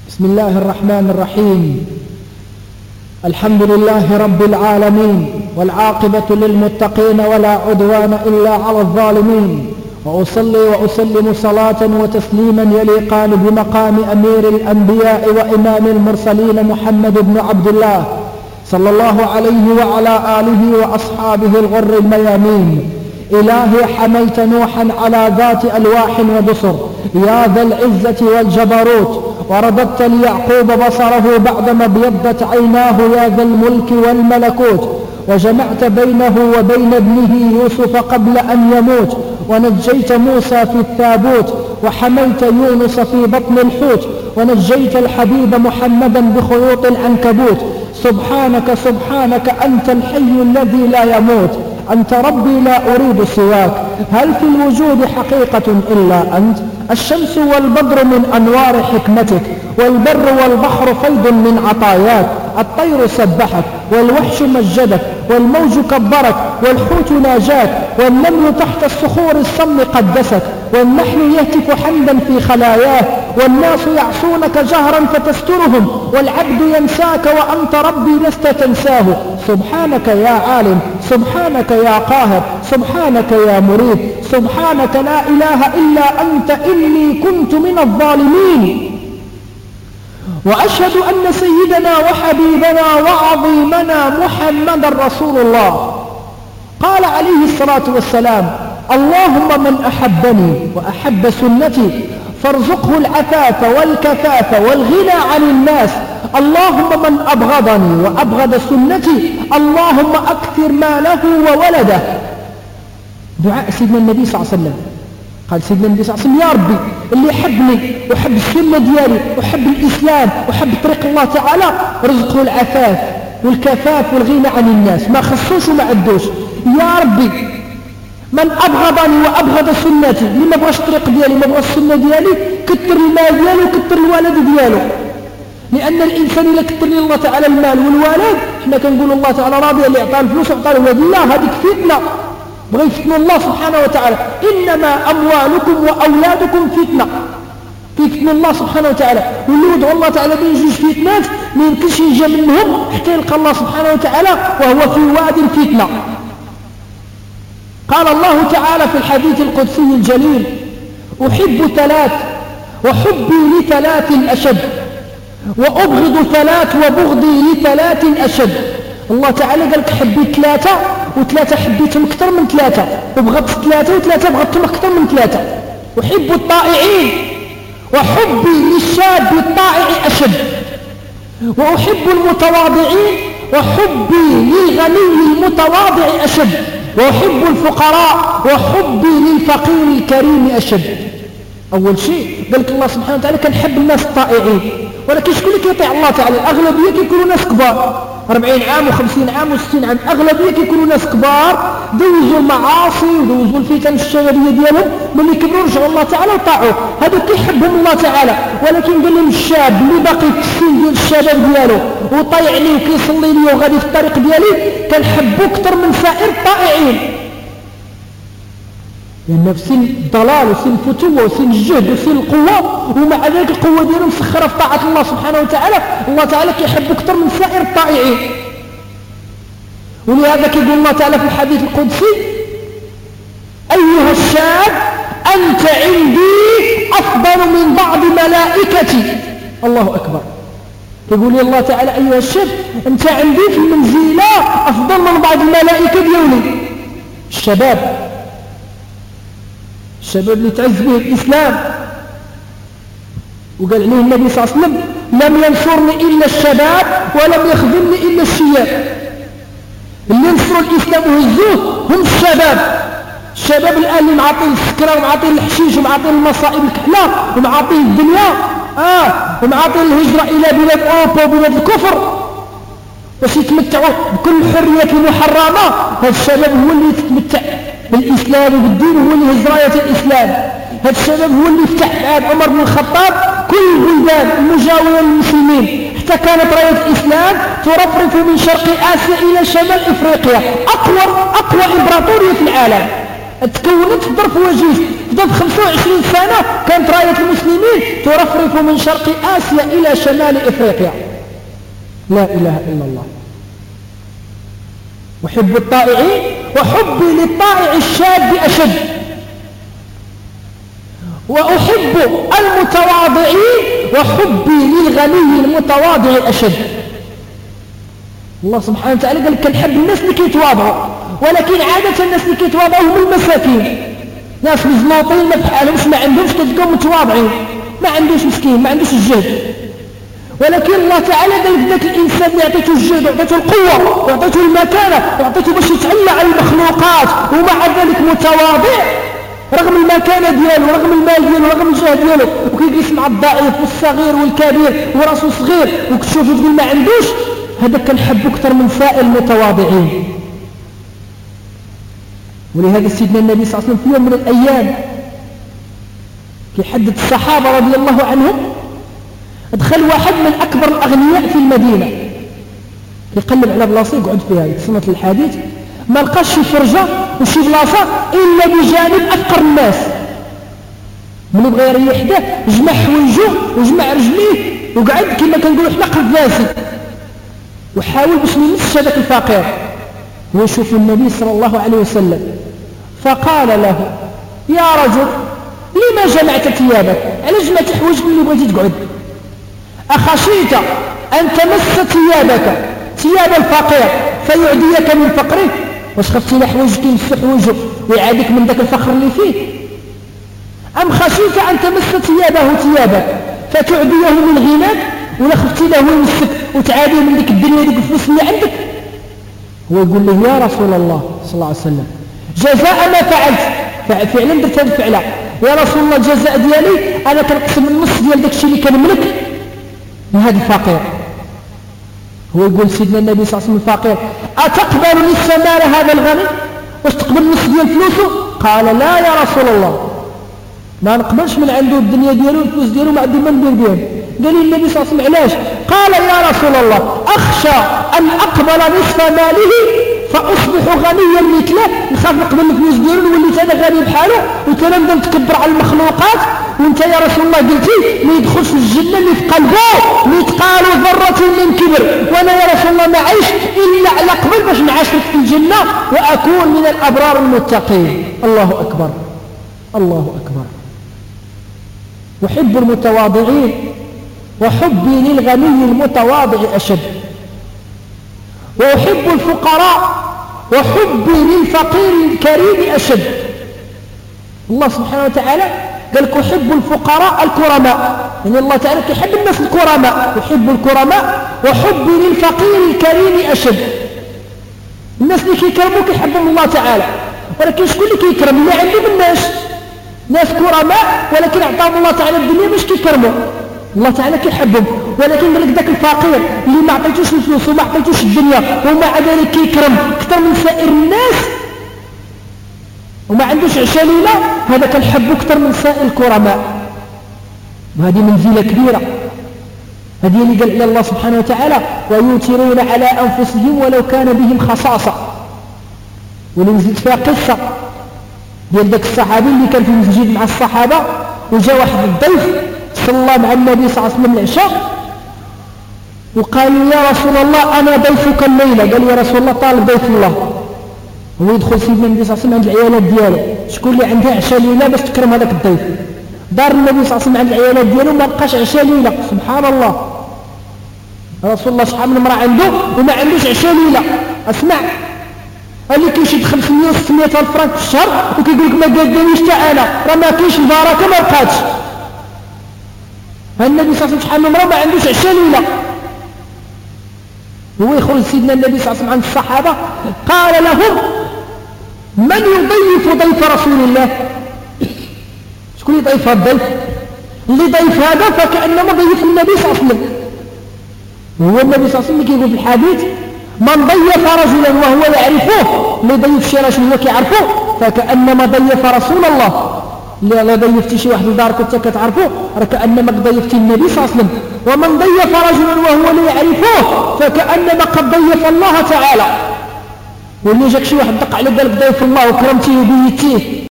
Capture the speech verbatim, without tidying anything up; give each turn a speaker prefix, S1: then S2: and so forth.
S1: بسم الله الرحمن الرحيم. الحمد لله رب العالمين، والعاقبة للمتقين ولا عدوان إلا على الظالمين، وأصلي وأسلم صلاة وتسليما يليقان بمقام أمير الأنبياء وإمام المرسلين محمد بن عبد الله صلى الله عليه وعلى آله وأصحابه الغر الميامين. إلهي حملت نوحا على ذات ألواح ودسر يا ذا العزة والجبروت، ورددت ليعقوب بصره بعدما ابيضت عيناه يا ذا الملك والملكوت، وجمعت بينه وبين ابنه يوسف قبل أن يموت، ونجيت موسى في التابوت، وحملت يونس في بطن الحوت، ونجيت الحبيب محمدا بخيوط العنكبوت. سبحانك سبحانك أنت الحي الذي لا يموت، أنت ربي لا أريد سواك، هل في الوجود حقيقة إلا أنت؟ الشمس والبدر من أنوار حكمتك، والبر والبحر فيض من عطاياك، الطير سبحك والوحش مجدك، والموج كبرك والحوت ناجاك، والنمل تحت الصخور الصم قدسك، والنحل يهتف حمدا في خلاياه، والناس يعصونك جهرا فتسترهم، والعبد ينساك وأنت ربي لست تنساه. سبحانك يا عالم، سبحانك يا قاهر، سبحانك يا مريد، سبحانك لا إله إلا أنت إني كنت من الظالمين. وأشهد أن سيدنا وحبيبنا وعظيمنا محمد رسول الله قال عليه الصلاة والسلام: اللهم من أحبني وأحب سنتي فارزقه العفاف والكفاف والغنى عن الناس، اللهم من أبغضني وأبغض سنتي اللهم أكثر ماله وولده. دعاء سيدنا النبي صلى الله عليه وسلم. قال سيدنا النبي صلى الله عليه وسلم: يا ربي اللي يحبني وحب السنة ديالي وحب الإسلام وحب طريق الله تعالى رزقه العفاف والكفاف والغنى عن الناس، ما خصوش وما عدوش. يا ربي من أبغضني وأبغض سنتي، اللي ما بغاش الطريق ديالي ما بغاش السنة ديالي كتر المال ديالو وكتر الولد ديالو، لأن الإنسان إلا كتر الله تعالى المال والولد، احنا كنقول الله تعالى راضي اللي أعطاه الفلوس وأعطاه الولد، لا هذيك فتنة بغى يفتنوا الله سبحانه وتعالى. إنما أموالكم وأولادكم فتنة، فتنة الله سبحانه وتعالى، واللي يدعو الله تعالى بين جوج فتنات ما يمكنش يجي منهم حتى يلقى الله سبحانه وتعالى وهو في واد الفتنة. قال الله تعالى في الحديث القدسي الجليل: أحب ثلاث وحبي لثلاث أشد، وأبغض ثلاث وبغضي لثلاث أشد. الله تعالى قال لك حبيت ثلاثة وثلاثة حبيتهم أكثر من ثلاثة، وبغضت ثلاثة وثلاثة بغضتهم أكثر من ثلاثة. أحب الطائعين وحبي للشاب الطائع أشد، وأحب المتواضعين وحبي للغني المتواضع أشد، وأحب الفقراء وحبي للفقير الكريم أشد. أول شيء قال لك الله سبحانه وتعالى كنحب الناس الطائعين، ولكن شكون اللي كيطيع الله تعالى؟ الأغلبية كيكونوا ناس كبار، أربعين عام وخمسين عام وستين عام، أغلبية كيكونوا ناس كبار دوزوا المعاصي ودوزوا الفتن الشبابية ديالهم، ملي كبروا رجعوا الله تعالى وطاعوه، هذا كيحبهم الله تعالى. ولكن قال لهم الشاب اللي باقي في السن ديال الشباب ديالو وطيع لي وكيصلي لي وغادي في الطريق ديالي كنحبو أكثر من سائر الطائعين، لأن في سن الضلال وسن الفتوة وسن الجهد وسن القوة، ومع ذلك القوة ديالهم مسخرة في طاعة الله سبحانه وتعالى، الله تعالى كيحب أكثر من سائر الطائعين. ولهذا كيقول الله تعالى في الحديث القدسي: أيها الشاب أنت عندي أفضل من بعض ملائكتي. الله أكبر. يقول لي الله تعالى: أيها الشاب أنت عندي في المنزلة أفضل من بعض الملائكة ديالي. الشباب الشباب اللي تعز به الإسلام، وقال عليه النبي صلى الله عليه وسلم: لم ينصرني إلا الشباب ولم يخذلني إلا الشياب. اللي نصروا الإسلام وهزوه هم الشباب. الشباب الآن اللي معاطين السكرة ومعاطين الحشيش ومعاطين المصائب الكحلة ومعاطين الدنيا آه ومعاطين الهجرة إلى بلاد أوروبا وبلاد الكفر باش يتمتعوا بكل الحريات المحرمة. هذا الشباب هو اللي يتمتع بالإسلام وبالدين، هو اللي هز راية الإسلام. هذا الشباب هو اللي فتح في عهد عمر بن الخطاب كل البلدان المجاورة للمسلمين، حتى كانت راية الإسلام ترفرف من شرق آسيا إلى شمال إفريقيا، أقوى أقوى إمبراطورية في العالم. تكونت في ظرف وجيز. في ظرف خمسة وعشرين سنة كانت راية المسلمين ترفرف من شرق آسيا إلى شمال إفريقيا. لا إله إلا الله. وحب الطائعين وحبي للطائع الشاب أشد، وأحب المتواضعين وحبي للغني المتواضع أشد. الله سبحانه وتعالى قال كنحب الناس اللي كيتواضعوا، ولكن عادة الناس اللي كيتواضعوا هم المساكين، ناس مزنوطين ما بحالهمش، ما عندهمش، كتلقاهم متواضعين، ما عندوش مسكين، ما عندوش الجهد. ولكن الله تعالى قال ذاك الإنسان اللي أعطيته الجهد وأعطيته القوة وأعطيته المكانة وأعطيته باش يتعلى على المخلوقات ومع ذلك متواضع رغم المكانة دياله ورغم المال دياله ورغم الجهد دياله، وكيجلس مع الضعيف والصغير والكبير وراسه صغير وكتشوفه تقول ما عندوش، هذا كنحبه أكثر من سائر المتواضعين. ولهذا سيدنا النبي صلى الله عليه وسلم في يوم من الأيام كيحدث الصحابة رضي الله عنهم، دخل واحد من أكبر الأغنياء في المدينة يقلب على بلاصة يقعد فيها يتصنت الحديث، ما لقاش شي فرجة وشي بلاصة إلا بجانب أفقر الناس. من بغى يريح ده جمع حوايجه وجمع رجليه وقعد كما كنقولوا حنا قفازي وحاول باش ما يمسش هذاك الفقير. ويشوف النبي صلى الله عليه وسلم فقال له يا رجل لما جمعت ثيابك؟ علاش جمعت حوايجك اللي بغيتي تقعد؟ أخشيت أن تمس ثيابك ثياب الفقير فيعديك من فقره؟ واش خفتي لحوايجك يمس حوايجه ويعادك من ذاك الفخر اللي فيه؟ أم خشيت أن تمس ثيابه ثيابك فتعديه من غناك؟ ولا خفتي له يمسك وتعاديه من ذيك الدنيا ذيك الفلوس اللي عندك؟ هو يقول له يا رسول الله صلى الله عليه وسلم جزاء ما فعلت، فعلا درت هذه الفعله يا رسول الله، الجزاء ديالي انا كنقسم النص ديال داك الشيء اللي كنملك لهذا الفقير. هو يقول سيدنا النبي صلى الله عليه وسلم الفقير أتقبل نصف مال هذا الغني؟ واش تقبل نصف ديال فلوسه؟ قال لا يا رسول الله، ما نقبلش من عنده الدنيا ديالو والفلوس ديالو ما عندي ما ندير بهم. قال النبي صلى الله عليه وسلم علاش؟ قال يا رسول الله أخشى أن أقبل نصف ماله فأصبح غنيا مثله، نخاف نقبل الفلوس ديالو نولي انا غني بحاله وكنبدا نتكبر على المخلوقات، وانت يا رسول الله قلتي ما يدخلش في الجنه اللي في قلبه مثقال ذره من كبر، وانا يا رسول الله ما عايش الا على قبل باش نعاشرك في الجنه واكون من الابرار المتقين. الله اكبر الله اكبر. أحب المتواضعين وحبي للغني المتواضع أشد، وأحب الفقراء وحبي للفقير الكريم أشد. الله سبحانه وتعالى قال لك أحب الفقراء الكرماء، يعني الله تعالى يحب الناس الكرماء، يحب الكرماء وحبي للفقير الكريم أشد. الناس اللي كيكرموك يحبهم الله تعالى، ولكن شكون اللي كيكرم؟ اللي عنده الناس ناس كرماء ولكن اعطاهم الله تعالى الدنيا باش كيكرموا، الله تعالى كيحبهم. ولكن قال لك ذاك الفقير اللي ما عطيتوش الفلوس وما عطيتوش الدنيا ومع ذلك كيكرم اكثر من سائر الناس وما عندوش عشاء ليله، هذا كنحبه اكثر من سائر الكرماء. وهذه منزله كبيره، هذه اللي قال الله سبحانه وتعالى ويؤثرون على انفسهم ولو كان بهم خصاصه. ونزلت فيها قصه ديال ذاك الصحابي اللي كان في المسجد مع الصحابه، وجاء واحد الضيف صلى مع النبي صلى الله عليه وسلم العشاء وقال يا رسول الله انا ضيفك الليله. قال يا رسول الله طالب ضيف الله. هو يدخل سيدنا النبي صلى الله عليه وسلم عند العيالات ديالو، شكون اللي عندها عشاء ليله باش تكرم هذاك الضيف؟ دار النبي صلى الله عليه وسلم عند العيالات ديالو ما لقاش عشاء ليله. سبحان الله، رسول الله شحال من امراه عنده وما عندوش عشاء ليله. اسمع، اللي كيشد خمسمية وستمية الف فرنك في الشهر وكيقول لك ما قادنيش حتى انا، راه ما كاينش البركه ما بقاتش. النبي صلى الله عليه وسلم شحال من امراه ما عندوش عشاء ليله. هو يخرج سيدنا النبي صلى الله عليه وسلم عند الصحابه قال لهم من يضيف ضيف رسول الله؟ شكون يضيف هذا الضيف؟ اللي ضيف هذا فكانما ضيف النبي صلى الله عليه وسلم. هو النبي صلى الله عليه وسلم كيقول في الحديث من ضيف رجلا وهو يعرفه، اللي ضيف شي رجل وهو كيعرفه فكانما ضيف رسول الله. لا ضيفتي شي واحد لدارك وانت كتعرفه راه كانما ضيفتي النبي صلى الله عليه وسلم. ومن ضيف رجلا وهو لا يعرفه فكانما قد ضيف الله تعالى. واللي جاك شي واحد دق عليك قال لك ضيف الله وكرمتيه وبيتيه